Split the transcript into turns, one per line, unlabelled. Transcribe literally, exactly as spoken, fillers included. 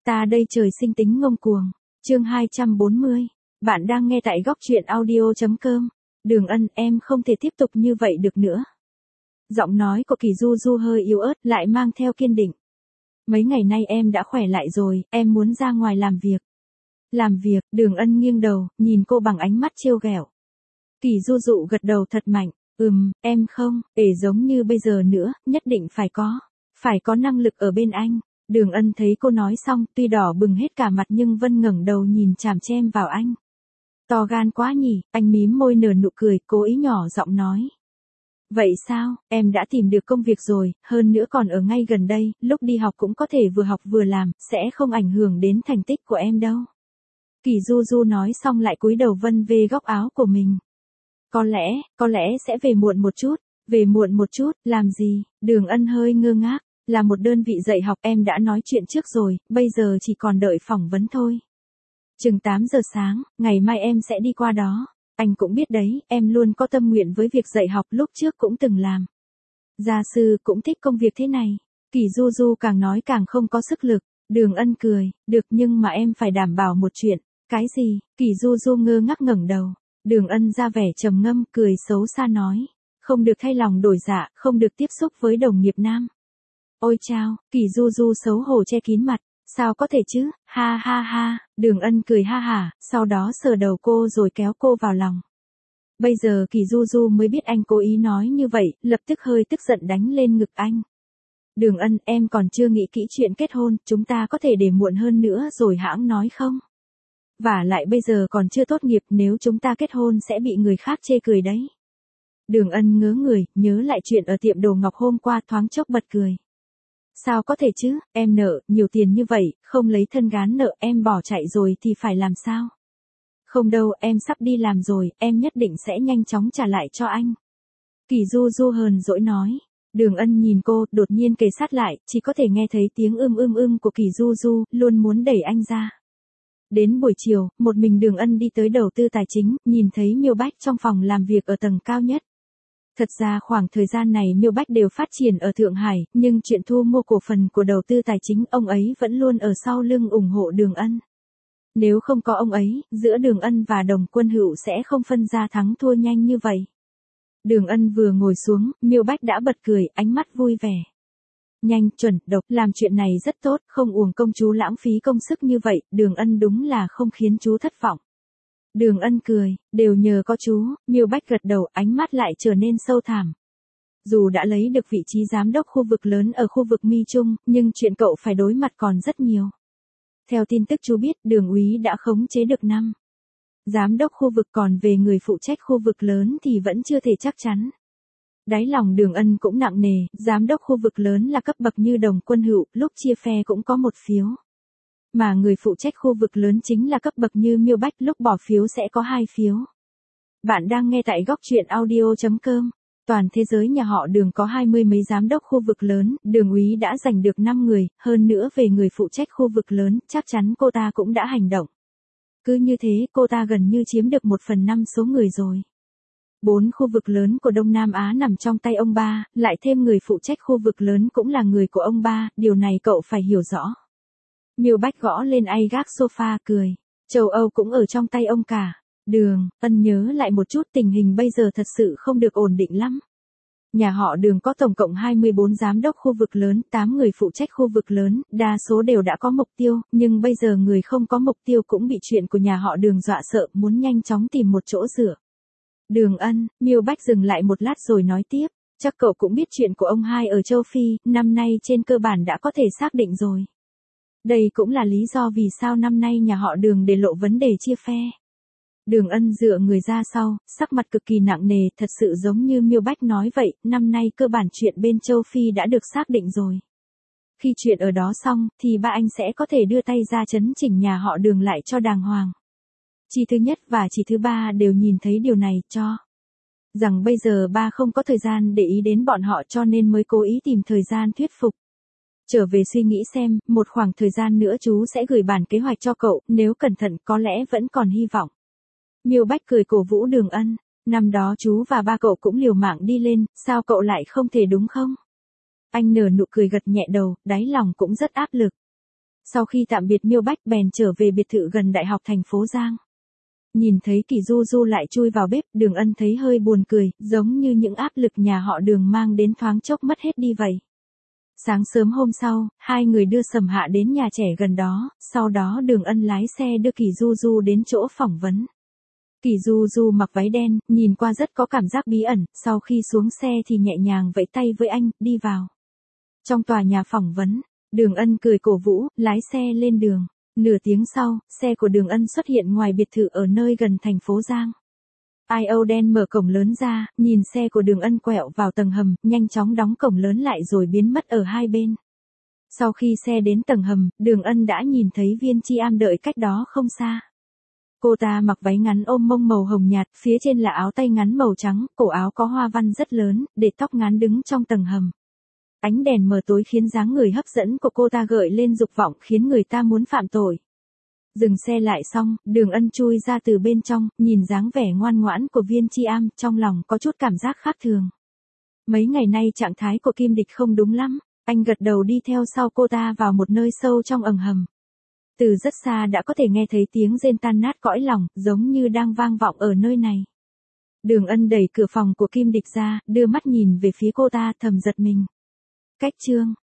Ta đây trời sinh tính ngông cuồng. Chương hai trăm bốn mươi. Bạn đang nghe tại góc truyện audio chấm com. Đường Ân, em không thể tiếp tục như vậy được nữa. Giọng nói của Kỳ Du Du hơi yếu ớt, lại mang theo kiên định. Mấy ngày nay em đã khỏe lại rồi, em muốn ra ngoài làm việc. Làm việc, Đường Ân nghiêng đầu, nhìn cô bằng ánh mắt trêu ghẹo. Kỳ Du Du gật đầu thật mạnh, ừm, em không, để giống như bây giờ nữa, nhất định phải có. Phải có năng lực ở bên anh. Đường Ân thấy cô nói xong, tuy đỏ bừng hết cả mặt nhưng vẫn ngẩng đầu nhìn chằm chằm vào anh. To gan quá nhỉ, anh mím môi nở nụ cười, cố ý nhỏ giọng nói. Vậy sao, em đã tìm được công việc rồi, hơn nữa còn ở ngay gần đây, lúc đi học cũng có thể vừa học vừa làm, sẽ không ảnh hưởng đến thành tích của em đâu. Kỳ Du Du nói xong lại cúi đầu vân về góc áo của mình. Có lẽ, có lẽ sẽ về muộn một chút, về muộn một chút, làm gì, Đường Ân hơi ngơ ngác. Là một đơn vị dạy học, em đã nói chuyện trước rồi, bây giờ chỉ còn đợi phỏng vấn thôi. Chừng tám giờ sáng, ngày mai em sẽ đi qua đó. Anh cũng biết đấy, em luôn có tâm nguyện với việc dạy học, lúc trước cũng từng làm. Gia sư cũng thích công việc thế này. Kỳ Du Du càng nói càng không có sức lực. Đường Ân cười, được nhưng mà em phải đảm bảo một chuyện. Cái gì? Kỳ Du Du ngơ ngác ngẩng đầu. Đường Ân ra vẻ trầm ngâm, cười xấu xa nói. Không được thay lòng đổi dạ, không được tiếp xúc với đồng nghiệp nam. Ôi chao, Kỳ Du Du xấu hổ che kín mặt, sao có thể chứ, ha ha ha, Đường Ân cười ha hả, sau đó sờ đầu cô rồi kéo cô vào lòng. Bây giờ Kỳ Du Du mới biết anh cố ý nói như vậy, lập tức hơi tức giận đánh lên ngực anh. Đường Ân, em còn chưa nghĩ kỹ chuyện kết hôn, chúng ta có thể để muộn hơn nữa rồi hãng nói không? Và lại bây giờ còn chưa tốt nghiệp, nếu chúng ta kết hôn sẽ bị người khác chê cười đấy. Đường Ân ngớ người, nhớ lại chuyện ở tiệm đồ ngọc hôm qua, thoáng chốc bật cười. Sao có thể chứ, em nợ nhiều tiền như vậy, không lấy thân gán nợ, em bỏ chạy rồi thì phải làm sao? Không đâu, em sắp đi làm rồi, em nhất định sẽ nhanh chóng trả lại cho anh. Kỳ Du Du hờn dỗi nói. Đường Ân nhìn cô, đột nhiên kề sát lại, chỉ có thể nghe thấy tiếng ưm ưm ưm của Kỳ Du Du, luôn muốn đẩy anh ra. Đến buổi chiều, một mình Đường Ân đi tới đầu tư tài chính, nhìn thấy Miêu Bách trong phòng làm việc ở tầng cao nhất. Thật ra khoảng thời gian này Miêu Bách đều phát triển ở Thượng Hải, nhưng chuyện thu mua cổ phần của đầu tư tài chính, ông ấy vẫn luôn ở sau lưng ủng hộ Đường Ân. Nếu không có ông ấy, giữa Đường Ân và Đồng Quân Hữu sẽ không phân ra thắng thua nhanh như vậy. Đường Ân vừa ngồi xuống, Miêu Bách đã bật cười, ánh mắt vui vẻ. Nhanh, chuẩn, độc, làm chuyện này rất tốt, không uổng công chú lãng phí công sức như vậy, Đường Ân đúng là không khiến chú thất vọng. Đường Ân cười, đều nhờ có chú, Miêu Bách gật đầu, ánh mắt lại trở nên sâu thẳm. Dù đã lấy được vị trí giám đốc khu vực lớn ở khu vực Mi Trung, nhưng chuyện cậu phải đối mặt còn rất nhiều. Theo tin tức chú biết, Đường úy đã khống chế được năm giám đốc khu vực, còn về người phụ trách khu vực lớn thì vẫn chưa thể chắc chắn. Đáy lòng Đường Ân cũng nặng nề, giám đốc khu vực lớn là cấp bậc như Đồng Quân Hữu, lúc chia phe cũng có một phiếu. Mà người phụ trách khu vực lớn chính là cấp bậc như Miêu Bách, lúc bỏ phiếu sẽ có hai phiếu. Bạn đang nghe tại góc truyện audio chấm com. Toàn thế giới nhà họ Đường có hai mươi mấy giám đốc khu vực lớn, Đường úy đã giành được năm người, hơn nữa về người phụ trách khu vực lớn, chắc chắn cô ta cũng đã hành động. Cứ như thế, cô ta gần như chiếm được một phần năm số người rồi. Bốn khu vực lớn của Đông Nam Á nằm trong tay ông ba, lại thêm người phụ trách khu vực lớn cũng là người của ông ba, điều này cậu phải hiểu rõ. Miêu Bách gõ lên ai gác sofa cười. Châu Âu cũng ở trong tay ông cả. Đường, Ân nhớ lại một chút, tình hình bây giờ thật sự không được ổn định lắm. Nhà họ Đường có tổng cộng hai mươi bốn giám đốc khu vực lớn, tám người phụ trách khu vực lớn, đa số đều đã có mục tiêu, nhưng bây giờ người không có mục tiêu cũng bị chuyện của nhà họ Đường dọa sợ, muốn nhanh chóng tìm một chỗ dựa. Đường Ân, Miêu Bách dừng lại một lát rồi nói tiếp, chắc cậu cũng biết chuyện của ông hai ở châu Phi, năm nay trên cơ bản đã có thể xác định rồi. Đây cũng là lý do vì sao năm nay nhà họ Đường để lộ vấn đề chia phe. Đường Ân dựa người ra sau, sắc mặt cực kỳ nặng nề, thật sự giống như Miêu Bách nói vậy, năm nay cơ bản chuyện bên châu Phi đã được xác định rồi. Khi chuyện ở đó xong, thì ba anh sẽ có thể đưa tay ra chấn chỉnh nhà họ Đường lại cho đàng hoàng. Chị thứ nhất và chị thứ ba đều nhìn thấy điều này, cho rằng bây giờ ba không có thời gian để ý đến bọn họ, cho nên mới cố ý tìm thời gian thuyết phục. Trở về suy nghĩ xem, một khoảng thời gian nữa chú sẽ gửi bản kế hoạch cho cậu, nếu cẩn thận có lẽ vẫn còn hy vọng. Miêu Bách cười cổ vũ Đường Ân, năm đó chú và ba cậu cũng liều mạng đi lên, sao cậu lại không thể đúng không? Anh nở nụ cười gật nhẹ đầu, đáy lòng cũng rất áp lực. Sau khi tạm biệt Miêu Bách bèn trở về biệt thự gần đại học thành phố Giang. Nhìn thấy Kỳ Du Du lại chui vào bếp, Đường Ân thấy hơi buồn cười, giống như những áp lực nhà họ Đường mang đến thoáng chốc mất hết đi vậy. Sáng sớm hôm sau, hai người đưa Sầm Hạ đến nhà trẻ gần đó, sau đó Đường Ân lái xe đưa Kỳ Du Du đến chỗ phỏng vấn. Kỳ Du Du mặc váy đen, nhìn qua rất có cảm giác bí ẩn, sau khi xuống xe thì nhẹ nhàng vẫy tay với anh, đi vào. Trong tòa nhà phỏng vấn, Đường Ân cười cổ vũ, lái xe lên đường. Nửa tiếng sau, xe của Đường Ân xuất hiện ngoài biệt thự ở nơi gần thành phố Giang. i ô đen mở cổng lớn ra, nhìn xe của Đường Ân quẹo vào tầng hầm, nhanh chóng đóng cổng lớn lại rồi biến mất ở hai bên. Sau khi xe đến tầng hầm, Đường Ân đã nhìn thấy Viên Chi Am đợi cách đó không xa. Cô ta mặc váy ngắn ôm mông màu hồng nhạt, phía trên là áo tay ngắn màu trắng, cổ áo có hoa văn rất lớn, để tóc ngắn đứng trong tầng hầm. Ánh đèn mờ tối khiến dáng người hấp dẫn của cô ta gợi lên dục vọng khiến người ta muốn phạm tội. Dừng xe lại xong, Đường Ân chui ra từ bên trong, nhìn dáng vẻ ngoan ngoãn của Viên Chi Am, trong lòng có chút cảm giác khác thường. Mấy ngày nay trạng thái của Kim Địch không đúng lắm, anh gật đầu đi theo sau cô ta vào một nơi sâu trong ầng hầm. Từ rất xa đã có thể nghe thấy tiếng rên tan nát cõi lòng, giống như đang vang vọng ở nơi này. Đường Ân đẩy cửa phòng của Kim Địch ra, đưa mắt nhìn về phía cô ta, thầm giật mình. Cách chương